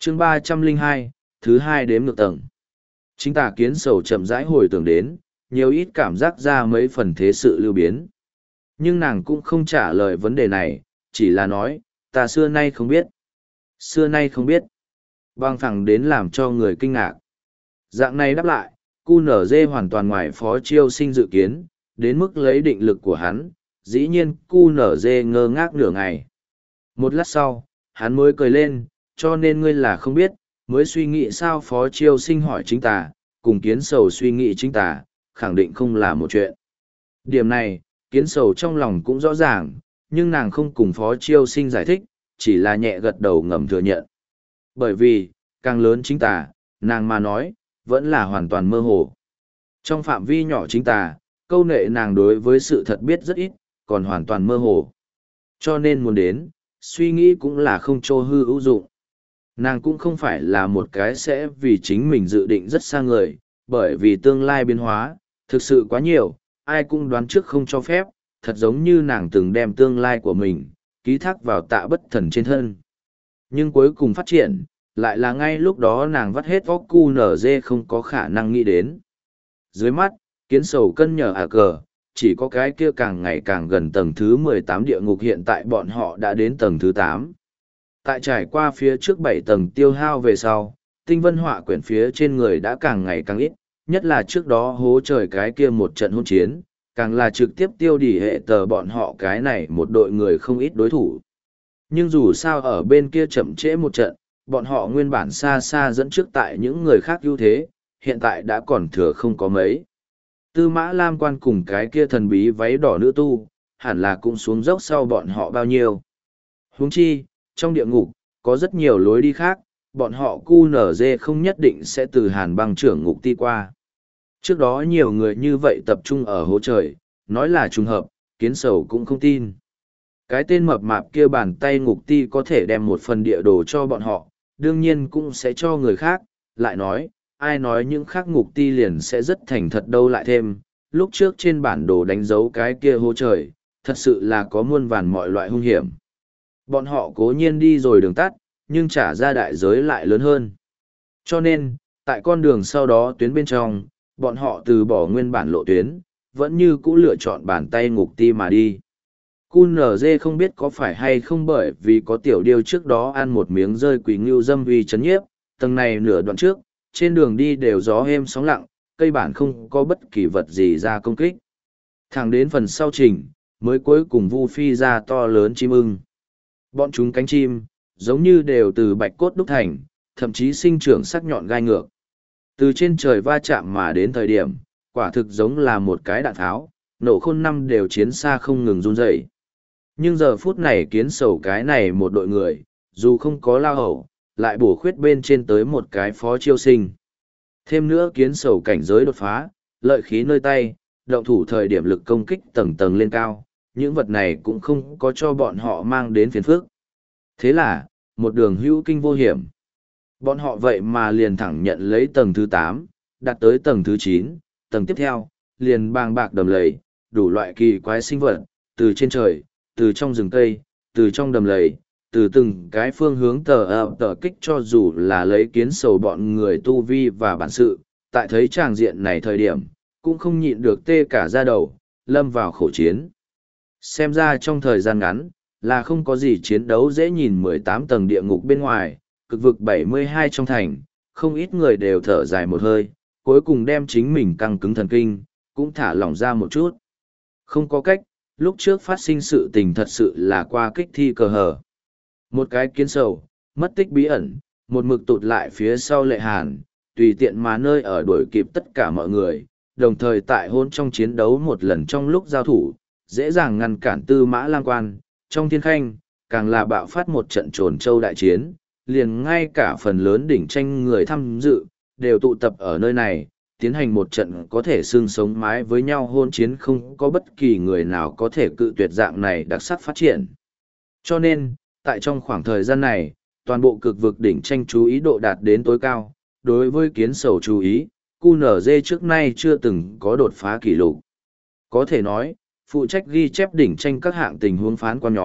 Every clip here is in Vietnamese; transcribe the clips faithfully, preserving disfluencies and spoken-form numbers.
chương ba trăm lẻ hai, thứ hai đếm ngược tầng. Chính tà kiến sầu chậm rãi hồi tưởng đến, nhiều ít cảm giác ra mấy phần thế sự lưu biến. Nhưng nàng cũng không trả lời vấn đề này, chỉ là nói, ta xưa nay không biết. Xưa nay không biết. Băng thẳng đến làm cho người kinh ngạc. Dạng này đáp lại, cu nở dê hoàn toàn ngoài phó chiêu sinh dự kiến, đến mức lấy định lực của hắn, dĩ nhiên cu nở dê ngơ ngác nửa ngày. Một lát sau, hắn mới cười lên, cho nên ngươi là không biết, mới suy nghĩ sao phó chiêu sinh hỏi chính tà, cùng kiến sầu suy nghĩ chính tà, khẳng định không là một chuyện. Điểm này, kiến sầu trong lòng cũng rõ ràng, nhưng nàng không cùng phó chiêu sinh giải thích, chỉ là nhẹ gật đầu ngầm thừa nhận. Bởi vì, càng lớn chính tà, nàng mà nói, vẫn là hoàn toàn mơ hồ. Trong phạm vi nhỏ chính tà, câu nệ nàng đối với sự thật biết rất ít, còn hoàn toàn mơ hồ. Cho nên muốn đến, suy nghĩ cũng là không cho hư hữu dụng. Nàng cũng không phải là một cái sẽ vì chính mình dự định rất xa người, bởi vì tương lai biến hóa, thực sự quá nhiều, ai cũng đoán trước không cho phép, thật giống như nàng từng đem tương lai của mình, ký thác vào tạ bất thần trên thân. Nhưng cuối cùng phát triển, lại là ngay lúc đó nàng vắt hết óc cu nở dê không có khả năng nghĩ đến. Dưới mắt, kiến sầu cân nhờ à cờ, chỉ có cái kia càng ngày càng gần tầng thứ mười tám địa ngục, hiện tại bọn họ đã đến tầng thứ tám. Tại trải qua phía trước bảy tầng tiêu hao về sau, tinh vân họa quyển phía trên người đã càng ngày càng ít, nhất là trước đó hố trời cái kia một trận hôn chiến, càng là trực tiếp tiêu đỉ hệ tờ bọn họ cái này một đội người không ít đối thủ. Nhưng dù sao ở bên kia chậm trễ một trận, bọn họ nguyên bản xa xa dẫn trước tại những người khác ưu thế, hiện tại đã còn thừa không có mấy. Tư Mã Lam Quan cùng cái kia thần bí váy đỏ nữ tu, hẳn là cũng xuống dốc sau bọn họ bao nhiêu. Huống chi, trong địa ngục, có rất nhiều lối đi khác, bọn họ cu nở dê không nhất định sẽ từ hàn băng trưởng ngục ti qua. Trước đó nhiều người như vậy tập trung ở hố trời, nói là trùng hợp, kiến sầu cũng không tin. Cái tên mập mạp kia bàn tay ngục ti có thể đem một phần địa đồ cho bọn họ, đương nhiên cũng sẽ cho người khác, lại nói, ai nói những khác ngục ti liền sẽ rất thành thật đâu lại thêm, lúc trước trên bản đồ đánh dấu cái kia hố trời, thật sự là có muôn vàn mọi loại hung hiểm. Bọn họ cố nhiên đi rồi đường tắt, nhưng trả ra đại giới lại lớn hơn. Cho nên, tại con đường sau đó tuyến bên trong, bọn họ từ bỏ nguyên bản lộ tuyến, vẫn như cũ lựa chọn bàn tay ngục ti mà đi. Cun nở dê không biết có phải hay không bởi vì có tiểu điêu trước đó ăn một miếng rơi quỷ ngưu dâm uy chấn nhiếp, tầng này nửa đoạn trước, trên đường đi đều gió êm sóng lặng, cây bản không có bất kỳ vật gì ra công kích. Thẳng đến phần sau trình, mới cuối cùng vu phi ra to lớn chim ưng. Bọn chúng cánh chim, giống như đều từ bạch cốt đúc thành, thậm chí sinh trưởng sắc nhọn gai ngược. Từ trên trời va chạm mà đến thời điểm, quả thực giống là một cái đạn tháo, nổ khôn năm đều chiến xa không ngừng run rẩy. Nhưng giờ phút này kiến sầu cái này một đội người, dù không có lao hậu, lại bổ khuyết bên trên tới một cái phó chiêu sinh. Thêm nữa kiến sầu cảnh giới đột phá, lợi khí nơi tay, động thủ thời điểm lực công kích tầng tầng lên cao, những vật này cũng không có cho bọn họ mang đến phiền phức. Thế là, một đường hữu kinh vô hiểm. Bọn họ vậy mà liền thẳng nhận lấy tầng thứ tám, đạt tới tầng thứ chín, tầng tiếp theo, liền bàng bạc đầm lầy, đủ loại kỳ quái sinh vật, từ trên trời, từ trong rừng cây, từ trong đầm lầy, từ từng cái phương hướng tờ ập tờ kích, cho dù là lấy kiến sầu bọn người tu vi và bản sự, tại thấy tràng diện này thời điểm, cũng không nhịn được tê cả da đầu, lâm vào khổ chiến. Xem ra trong thời gian ngắn, là không có gì chiến đấu dễ nhìn mười tám tầng địa ngục bên ngoài, cực vực bảy mươi hai trong thành, không ít người đều thở dài một hơi, cuối cùng đem chính mình căng cứng thần kinh, cũng thả lỏng ra một chút. Không có cách, lúc trước phát sinh sự tình thật sự là qua kích thi cờ hờ. Một cái kiến sầu, mất tích bí ẩn, một mực tụt lại phía sau lệ hàn, tùy tiện mà nơi ở đuổi kịp tất cả mọi người, đồng thời tại hôn trong chiến đấu một lần trong lúc giao thủ, dễ dàng ngăn cản Tư Mã Lam Quan, trong thiên khanh, càng là bạo phát một trận trồn châu đại chiến, liền ngay cả phần lớn đỉnh tranh người tham dự, đều tụ tập ở nơi này, tiến hành một trận có thể xương sống mái với nhau hôn chiến, không có bất kỳ người nào có thể cự tuyệt dạng này đặc sắc phát triển. Cho nên, tại trong khoảng thời gian này, toàn bộ cực vực đỉnh tranh chú ý độ đạt đến tối cao, đối với kiến sầu chú ý, cu nở dê trước nay chưa từng có đột phá kỷ lục. Có thể nói, phụ trách ghi chép đỉnh tranh các hạng tình huống phán quan nhóm,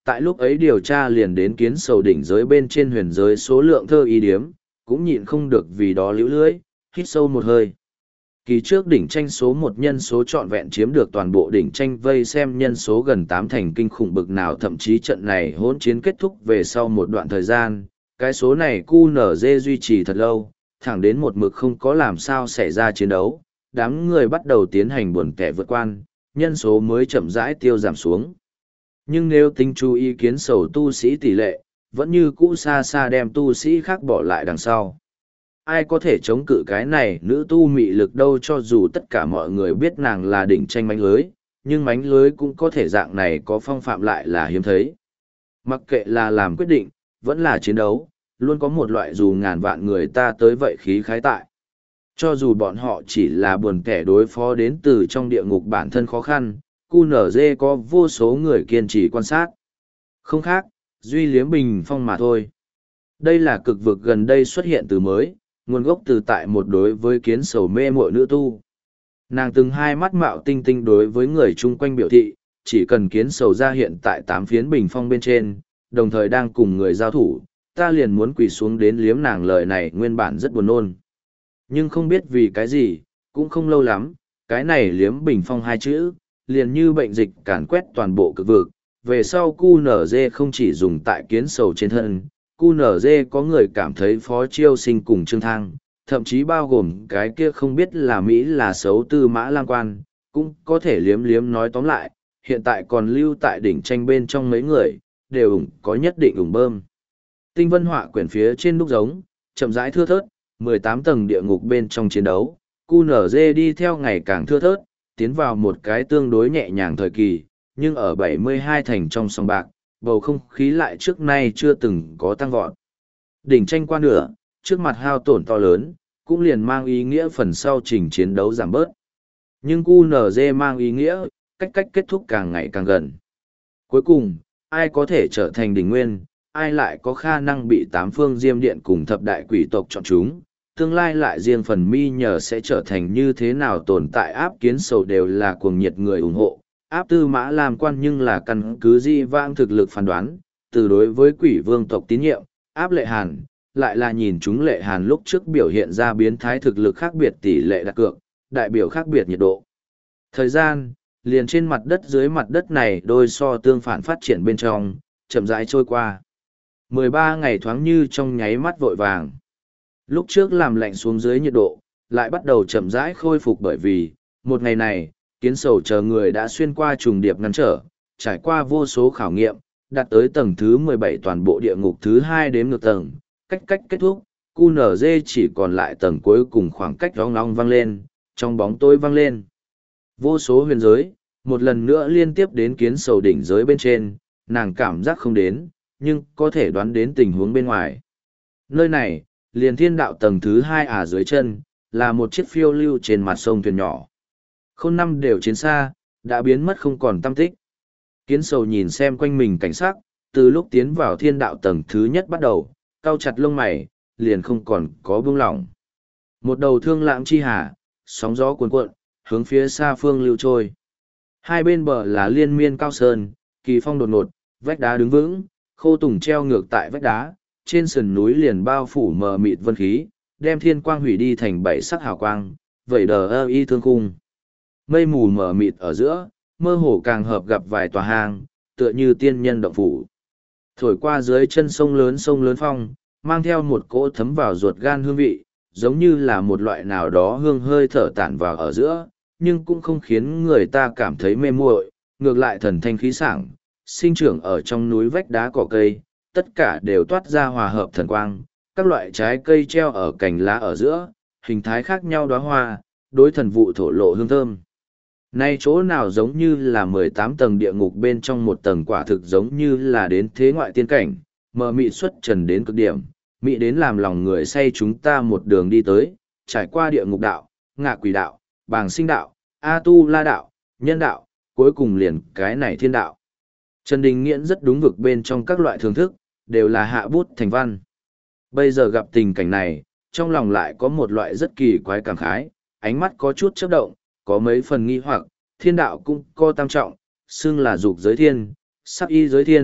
tại lúc ấy điều tra liền đến kiến sầu đỉnh giới bên trên huyền giới số lượng thơ y điếm, cũng nhịn không được vì đó liễu lưỡi, hít sâu một hơi. Kỳ trước đỉnh tranh số một nhân số trọn vẹn chiếm được toàn bộ đỉnh tranh vây xem nhân số gần tám thành kinh khủng bực nào, thậm chí trận này hỗn chiến kết thúc về sau một đoạn thời gian, cái số này cu nở dê duy trì thật lâu, thẳng đến một mực không có làm sao xảy ra chiến đấu, đám người bắt đầu tiến hành buồn kẻ vượt quan, nhân số mới chậm rãi tiêu giảm xuống. Nhưng nếu tính chú ý kiến sầu tu sĩ tỷ lệ, vẫn như cũ xa xa đem tu sĩ khác bỏ lại đằng sau. Ai có thể chống cự cái này nữ tu mị lực đâu, cho dù tất cả mọi người biết nàng là đỉnh tranh mánh lưới, nhưng mánh lưới cũng có thể dạng này có phong phạm lại là hiếm thấy. Mặc kệ là làm quyết định, vẫn là chiến đấu, luôn có một loại dù ngàn vạn người ta tới vậy khí khái tại. Cho dù bọn họ chỉ là buồn kẻ đối phó đến từ trong địa ngục bản thân khó khăn, cu nở dê có vô số người kiên trì quan sát. Không khác, duy liếm bình phong mà thôi. Đây là cực vực gần đây xuất hiện từ mới, nguồn gốc từ tại một đối với kiến sầu mê muội nữ tu. Nàng từng hai mắt mạo tinh tinh đối với người chung quanh biểu thị, chỉ cần kiến sầu ra hiện tại tám phiến bình phong bên trên, đồng thời đang cùng người giao thủ, ta liền muốn quỳ xuống đến liếm nàng. Lời này nguyên bản rất buồn nôn. Nhưng không biết vì cái gì, cũng không lâu lắm, cái này liếm bình phong hai chữ, liền như bệnh dịch càn quét toàn bộ cực vực. Về sau cu nở dê không chỉ dùng tại kiến sầu trên thân, cu nở dê có người cảm thấy Phó Chiêu Sinh cùng Trương Thăng, thậm chí bao gồm cái kia không biết là Mỹ là xấu Tư Mã Lam Quan, cũng có thể liếm liếm. Nói tóm lại, hiện tại còn lưu tại đỉnh tranh bên trong mấy người, đều ủng có nhất định ủng bơm. Tinh vân họa quyển phía trên đúc giống, chậm rãi thưa thớt, mười tám tầng địa ngục bên trong chiến đấu, cu nở dê đi theo ngày càng thưa thớt, tiến vào một cái tương đối nhẹ nhàng thời kỳ, nhưng ở bảy mươi hai thành trong sòng bạc, bầu không khí lại trước nay chưa từng có tăng vọt. Đỉnh tranh qua nửa, trước mặt hao tổn to lớn, cũng liền mang ý nghĩa phần sau trình chiến đấu giảm bớt. Nhưng cu nở dê mang ý nghĩa, cách cách kết thúc càng ngày càng gần. Cuối cùng, ai có thể trở thành đỉnh nguyên, ai lại có khả năng bị tám phương diêm điện cùng thập đại quỷ tộc chọn chúng, tương lai lại riêng phần mi nhờ sẽ trở thành như thế nào tồn tại. Áp kiến sầu đều là cuồng nhiệt người ủng hộ, áp Tư Mã Lam Quan nhưng là căn cứ di vãng thực lực phán đoán, từ đối với quỷ vương tộc tín nhiệm, áp Lệ Hàn, lại là nhìn chúng Lệ Hàn lúc trước biểu hiện ra biến thái thực lực khác biệt tỷ lệ đặt cược, đại biểu khác biệt nhiệt độ. Thời gian, liền trên mặt đất dưới mặt đất này đôi so tương phản phát triển bên trong, chậm rãi trôi qua. mười ba ngày thoáng như trong nháy mắt vội vàng. Lúc trước làm lạnh xuống dưới nhiệt độ, lại bắt đầu chậm rãi khôi phục, bởi vì, một ngày này, kiến sầu chờ người đã xuyên qua trùng điệp ngăn trở, trải qua vô số khảo nghiệm, đạt tới tầng thứ mười bảy toàn bộ địa ngục thứ hai đếm ngược tầng, cách cách kết thúc, cu nở dê chỉ còn lại tầng cuối cùng, khoảng cách rong long vang lên, trong bóng tối vang lên. Vô số huyền giới, một lần nữa liên tiếp đến kiến sầu đỉnh giới bên trên, nàng cảm giác không đến, nhưng có thể đoán đến tình huống bên ngoài. Nơi này, liền thiên đạo tầng thứ hai à dưới chân, là một chiếc phiêu lưu trên mặt sông thuyền nhỏ. Khôn năm đều chiến xa, đã biến mất không còn tăm tích. Kiến sầu nhìn xem quanh mình cảnh sắc, từ lúc tiến vào thiên đạo tầng thứ nhất bắt đầu, cau chặt lông mày, liền không còn có buông lỏng. Một đầu thương lãng chi hà, sóng gió cuồn cuộn, hướng phía xa phương lưu trôi. Hai bên bờ là liên miên cao sơn, kỳ phong đột ngột, vách đá đứng vững, khô tùng treo ngược tại vách đá, trên sườn núi liền bao phủ mờ mịt vân khí, đem thiên quang hủy đi thành bảy sắc hào quang, vẩy đờ ơ y thương khung. Mây mù mờ mịt ở giữa, mơ hồ càng hợp gặp vài tòa hang, tựa như tiên nhân động phủ. Thổi qua dưới chân sông lớn sông lớn phong, mang theo một cỗ thấm vào ruột gan hương vị, giống như là một loại nào đó hương hơi thở tản vào ở giữa, nhưng cũng không khiến người ta cảm thấy mê muội, ngược lại thần thanh khí sảng, sinh trưởng ở trong núi vách đá cỏ cây, tất cả đều toát ra hòa hợp thần quang, các loại trái cây treo ở cành lá ở giữa, hình thái khác nhau đóa hoa, đối thần vụ thổ lộ hương thơm. Nay chỗ nào giống như là mười tám tầng địa ngục bên trong một tầng, quả thực giống như là đến thế ngoại tiên cảnh, mờ mị xuất trần đến cực điểm, mị đến làm lòng người say. Chúng ta một đường đi tới, trải qua địa ngục đạo, ngạ quỷ đạo, bàng sinh đạo, A tu la đạo, nhân đạo, cuối cùng liền cái này thiên đạo. Trần Đình Nghiễn rất đúng vực bên trong các loại thưởng thức, đều là hạ bút thành văn. Bây giờ gặp tình cảnh này, trong lòng lại có một loại rất kỳ quái cảm khái, ánh mắt có chút chớp động, có mấy phần nghi hoặc. Thiên đạo cũng có tam trọng, xưng là dục giới thiên, sắc y giới thiên,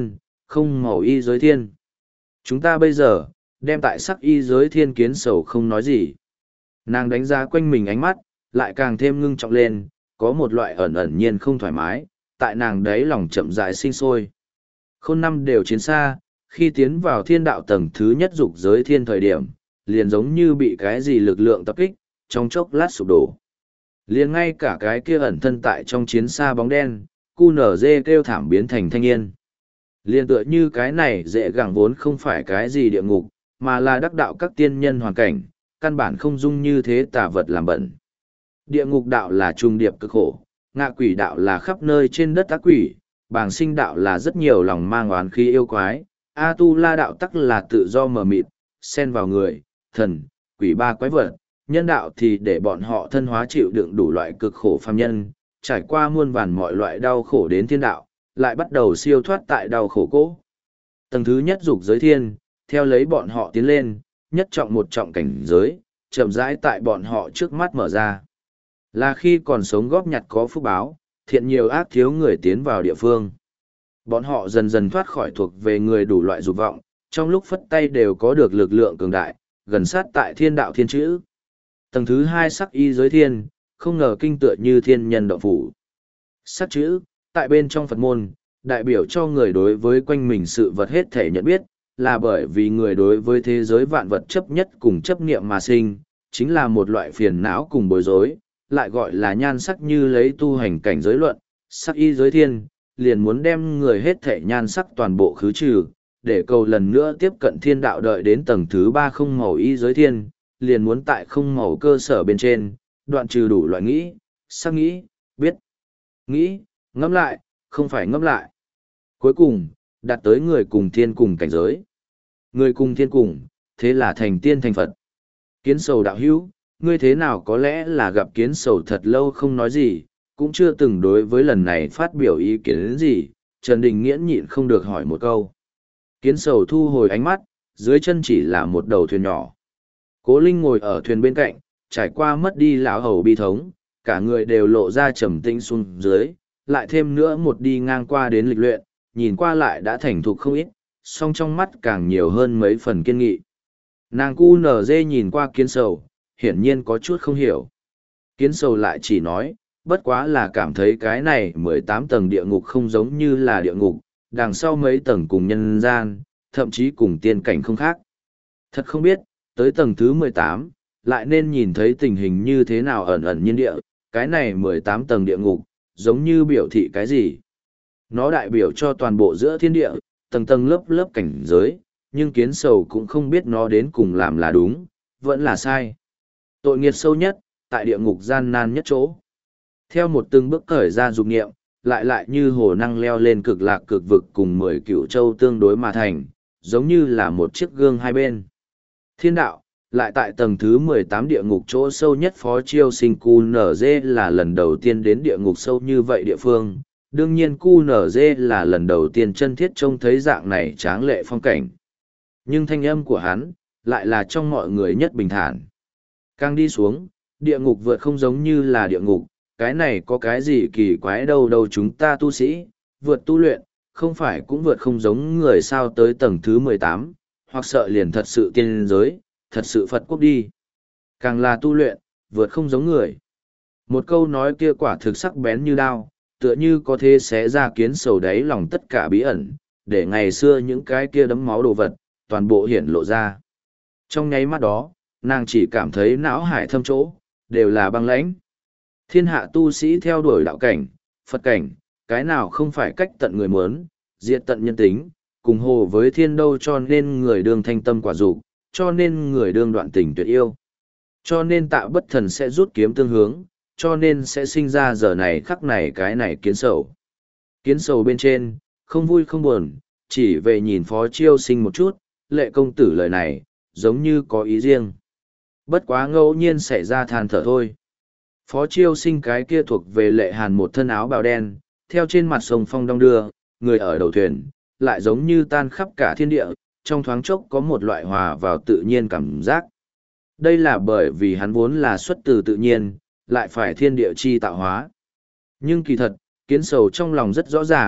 không màu y giới thiên. Chúng ta bây giờ, đem tại sắc y giới thiên kiến sầu không nói gì. Nàng đánh giá quanh mình ánh mắt, lại càng thêm ngưng trọng lên, có một loại ẩn ẩn nhiên không thoải mái, tại nàng đấy lòng chậm rãi sinh sôi. Khôn năm đều chiến xa, khi tiến vào thiên đạo tầng thứ nhất dục giới thiên thời điểm, liền giống như bị cái gì lực lượng tập kích, trong chốc lát sụp đổ. Liền ngay cả cái kia ẩn thân tại trong chiến xa bóng đen, cu nở dê kêu thảm biến thành thanh niên. Liền tựa như cái này dễ gẳng vốn không phải cái gì địa ngục, mà là đắc đạo các tiên nhân hoàn cảnh, căn bản không dung như thế tà vật làm bẩn. Địa ngục đạo là trung điệp cực khổ, ngạ quỷ đạo là khắp nơi trên đất ác quỷ, bàng sinh đạo là rất nhiều lòng mang oán khí yêu quái, A tu la đạo tắc là tự do mờ mịt, xen vào người, thần, quỷ ba quái vật, nhân đạo thì để bọn họ thân hóa chịu đựng đủ loại cực khổ phàm nhân, trải qua muôn vàn mọi loại đau khổ đến thiên đạo, lại bắt đầu siêu thoát tại đau khổ cỗ. Tầng thứ nhất dục giới thiên, theo lấy bọn họ tiến lên, nhất trọng một trọng cảnh giới, chậm rãi tại bọn họ trước mắt mở ra. Là khi còn sống góp nhặt có phúc báo, thiện nhiều ác thiếu người tiến vào địa phương. Bọn họ dần dần thoát khỏi thuộc về người đủ loại dục vọng, trong lúc phất tay đều có được lực lượng cường đại, gần sát tại thiên đạo thiên chữ. Tầng thứ hai sắc y giới thiên, không ngờ kinh tựa như thiên nhân động phủ. Sắc chữ, tại bên trong Phật môn, đại biểu cho người đối với quanh mình sự vật hết thể nhận biết, là bởi vì người đối với thế giới vạn vật chấp nhất cùng chấp niệm mà sinh, chính là một loại phiền não cùng bối rối, lại gọi là nhan sắc như lấy tu hành cảnh giới luận, sắc y giới thiên, liền muốn đem người hết thể nhan sắc toàn bộ khứ trừ, để cầu lần nữa tiếp cận thiên đạo đợi đến tầng thứ ba không màu y giới thiên, liền muốn tại không màu cơ sở bên trên, đoạn trừ đủ loại nghĩ, sắc nghĩ, biết, nghĩ, ngẫm lại, không phải ngẫm lại. Cuối cùng, đạt tới người cùng thiên cùng cảnh giới. Người cùng thiên cùng, thế là thành tiên thành Phật. Kiến sầu đạo hữu, ngươi thế nào có lẽ là gặp kiến sầu thật lâu không nói gì, cũng chưa từng đối với lần này phát biểu ý kiến gì, Trần Đình Nghiễn nhịn không được hỏi một câu. Kiến sầu thu hồi ánh mắt, dưới chân chỉ là một đầu thuyền nhỏ. Cố Linh ngồi ở thuyền bên cạnh, trải qua mất đi lão hầu bi thống, cả người đều lộ ra trầm tĩnh xuống dưới, lại thêm nữa một đi ngang qua đến lịch luyện, nhìn qua lại đã thành thục không ít, song trong mắt càng nhiều hơn mấy phần kiên nghị. Nàng cu nở dê nhìn qua kiến sầu, hiển nhiên có chút không hiểu. Kiến sầu lại chỉ nói, bất quá là cảm thấy cái này mười tám tầng địa ngục không giống như là địa ngục, đằng sau mấy tầng cùng nhân gian, thậm chí cùng tiên cảnh không khác. Thật không biết, tới tầng thứ mười tám, lại nên nhìn thấy tình hình như thế nào ẩn ẩn nhiên địa, cái này mười tám tầng địa ngục, giống như biểu thị cái gì. Nó đại biểu cho toàn bộ giữa thiên địa, tầng tầng lớp lớp cảnh giới, nhưng kiến sầu cũng không biết nó đến cùng làm là đúng, vẫn là sai. Tội nghiệt sâu nhất, tại địa ngục gian nan nhất chỗ. Theo một từng bước khởi ra dục nghiệm, lại lại như hồ năng leo lên cực lạc cực vực cùng mười cựu châu tương đối mà thành, giống như là một chiếc gương hai bên. Thiên đạo, lại tại tầng thứ mười tám địa ngục chỗ sâu nhất phó chiêu sinh cu nở dê là lần đầu tiên đến địa ngục sâu như vậy địa phương. Đương nhiên cu nở dê là lần đầu tiên chân thiết trông thấy dạng này tráng lệ phong cảnh. Nhưng thanh âm của hắn, lại là trong mọi người nhất bình thản. Càng đi xuống, địa ngục vượt không giống như là địa ngục, cái này có cái gì kỳ quái đâu đâu chúng ta tu sĩ, vượt tu luyện, không phải cũng vượt không giống người sao tới tầng thứ mười tám, hoặc sợ liền thật sự tiên giới, thật sự Phật quốc đi. Càng là tu luyện, vượt không giống người. Một câu nói kia quả thực sắc bén như đao, tựa như có thể xé ra kiến sầu đáy lòng tất cả bí ẩn, để ngày xưa những cái kia đấm máu đồ vật, toàn bộ hiển lộ ra. Trong nháy mắt đó, nàng chỉ cảm thấy não hải thâm chỗ, đều là băng lãnh. Thiên hạ tu sĩ theo đuổi đạo cảnh, Phật cảnh, cái nào không phải cách tận người muốn, diệt tận nhân tính, cùng hồ với thiên đâu cho nên người đương thanh tâm quả dục, cho nên người đương đoạn tình tuyệt yêu. Cho nên tạ bất thần sẽ rút kiếm tương hướng, cho nên sẽ sinh ra giờ này khắc này cái này kiến sầu. Kiến sầu bên trên, không vui không buồn, chỉ về nhìn phó chiêu sinh một chút, lệ công tử lời này, giống như có ý riêng. Bất quá ngẫu nhiên xảy ra than thở thôi. Phó chiêu sinh cái kia thuộc về lệ hàn một thân áo bào đen, theo trên mặt sông phong đong đưa, người ở đầu thuyền, lại giống như tan khắp cả thiên địa, trong thoáng chốc có một loại hòa vào tự nhiên cảm giác. Đây là bởi vì hắn vốn là xuất từ tự nhiên, lại phải thiên địa chi tạo hóa. Nhưng kỳ thật, kiến sầu trong lòng rất rõ ràng,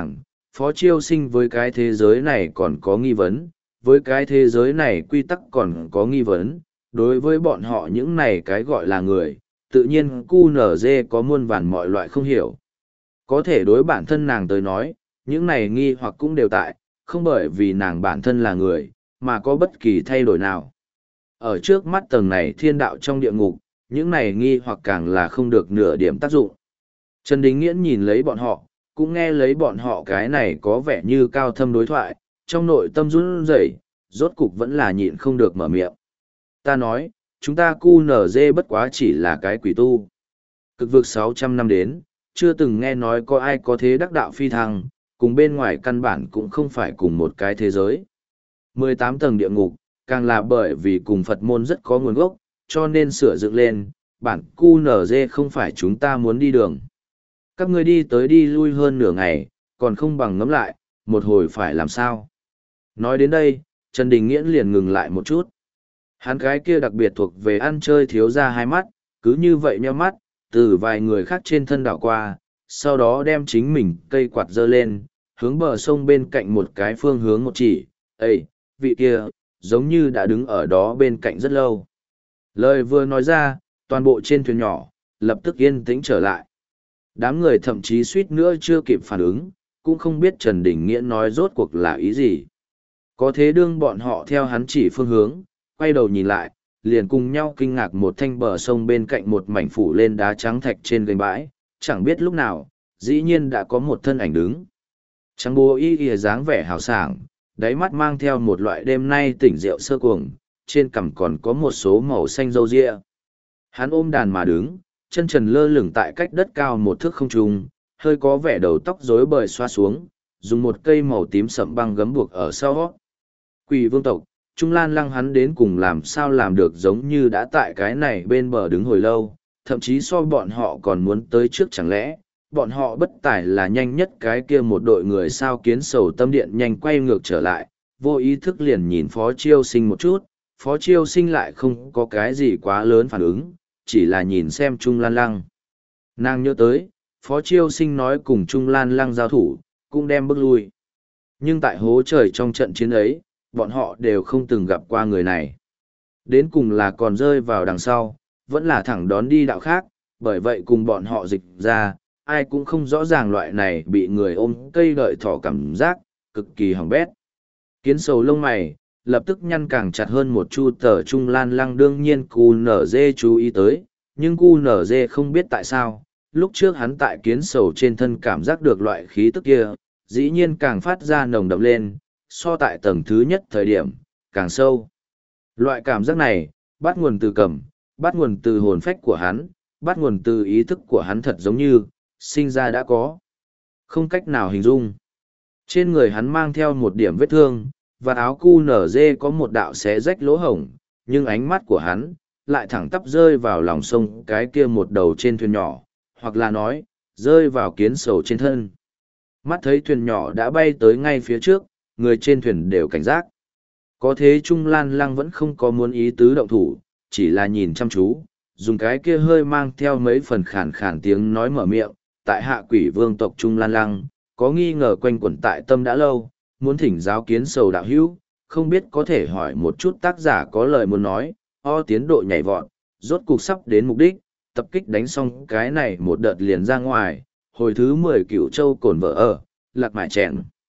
Phó Chiêu Sinh với cái thế giới này còn có nghi vấn, với cái thế giới này quy tắc còn có nghi vấn, đối với bọn họ những này cái gọi là người, tự nhiên cu nở dê có muôn vàn mọi loại không hiểu. Có thể đối bản thân nàng tới nói, những này nghi hoặc cũng đều tại, không bởi vì nàng bản thân là người, mà có bất kỳ thay đổi nào. Ở trước mắt tầng này thiên đạo trong địa ngục, những này nghi hoặc càng là không được nửa điểm tác dụng. Trần Đình Nghiễn nhìn lấy bọn họ, cũng nghe lấy bọn họ cái này có vẻ như cao thâm đối thoại, trong nội tâm run rẩy, rốt cục vẫn là nhịn không được mở miệng. Ta nói, chúng ta cu nở dê bất quá chỉ là cái quỷ tu. Cực vực sáu trăm năm đến, chưa từng nghe nói có ai có thế đắc đạo phi thăng, cùng bên ngoài căn bản cũng không phải cùng một cái thế giới. mười tám tầng địa ngục, càng là bởi vì cùng Phật môn rất có nguồn gốc, cho nên sửa dựng lên, bản cu nở dê không phải chúng ta muốn đi đường. Các ngươi đi tới đi lui hơn nửa ngày, còn không bằng ngẫm lại, một hồi phải làm sao. Nói đến đây, Trần Đình Nghiễn liền ngừng lại một chút. Hắn cái kia đặc biệt thuộc về ăn chơi thiếu ra hai mắt, cứ như vậy nheo mắt, từ vài người khác trên thân đảo qua, sau đó đem chính mình cây quạt dơ lên, hướng bờ sông bên cạnh một cái phương hướng một chỉ. Ê, vị kia, giống như đã đứng ở đó bên cạnh rất lâu. Lời vừa nói ra, toàn bộ trên thuyền nhỏ, lập tức yên tĩnh trở lại. Đám người thậm chí suýt nữa chưa kịp phản ứng, cũng không biết Trần Đình Nghiễn nói rốt cuộc là ý gì. Có thế đương bọn họ theo hắn chỉ phương hướng, quay đầu nhìn lại, liền cùng nhau kinh ngạc một thanh bờ sông bên cạnh một mảnh phủ lên đá trắng thạch trên gành bãi, chẳng biết lúc nào, dĩ nhiên đã có một thân ảnh đứng. Trắng bố y y dáng vẻ hào sảng, đáy mắt mang theo một loại đêm nay tỉnh rượu sơ cuồng, trên cằm còn có một số màu xanh râu ria. Hắn ôm đàn mà đứng, chân trần lơ lửng tại cách đất cao một thước không trung, hơi có vẻ đầu tóc rối bời xoa xuống, dùng một cây màu tím sậm băng gấm buộc ở sau. Quỷ vương tộc, Trung Lan Lăng hắn đến cùng làm sao làm được giống như đã tại cái này bên bờ đứng hồi lâu, thậm chí so bọn họ còn muốn tới trước chẳng lẽ, bọn họ bất tài là nhanh nhất cái kia một đội người sao kiến sầu tâm điện nhanh quay ngược trở lại, vô ý thức liền nhìn Phó Chiêu Sinh một chút, Phó Chiêu Sinh lại không có cái gì quá lớn phản ứng, chỉ là nhìn xem Trung Lan Lăng. Nàng nhớ tới, Phó Chiêu Sinh nói cùng Trung Lan Lăng giao thủ, cũng đem bước lui. Nhưng tại hố trời trong trận chiến ấy, bọn họ đều không từng gặp qua người này. Đến cùng là còn rơi vào đằng sau, vẫn là thẳng đón đi đạo khác, bởi vậy cùng bọn họ dịch ra, ai cũng không rõ ràng loại này bị người ôm cây đợi thỏ cảm giác, cực kỳ hỏng bét. Kiến sầu lông mày, lập tức nhăn càng chặt hơn một chu tờ Trung Lan Lăng đương nhiên cu nở dê chú ý tới, nhưng cu nở dê không biết tại sao, lúc trước hắn tại kiến sầu trên thân cảm giác được loại khí tức kia, dĩ nhiên càng phát ra nồng đậm lên, so tại tầng thứ nhất thời điểm, càng sâu. Loại cảm giác này, bắt nguồn từ cầm, bắt nguồn từ hồn phách của hắn, bắt nguồn từ ý thức của hắn thật giống như, sinh ra đã có. Không cách nào hình dung. Trên người hắn mang theo một điểm vết thương, và áo cu nở dê có một đạo xé rách lỗ hổng, nhưng ánh mắt của hắn, lại thẳng tắp rơi vào lòng sông cái kia một đầu trên thuyền nhỏ, hoặc là nói, rơi vào kiến sầu trên thân. Mắt thấy thuyền nhỏ đã bay tới ngay phía trước, người trên thuyền đều cảnh giác. Có thế Trung Lan Lăng vẫn không có muốn ý tứ động thủ, chỉ là nhìn chăm chú, dùng cái kia hơi mang theo mấy phần khàn khàn tiếng nói mở miệng, tại hạ quỷ vương tộc Trung Lan Lăng, có nghi ngờ quanh quẩn tại tâm đã lâu, muốn thỉnh giáo kiến sầu đạo hữu, không biết có thể hỏi một chút tác giả có lời muốn nói, o tiến độ nhảy vọt, rốt cục sắp đến mục đích, tập kích đánh xong cái này một đợt liền ra ngoài, hồi thứ mười cửu châu cồn vợ ở, lạc mại chèn.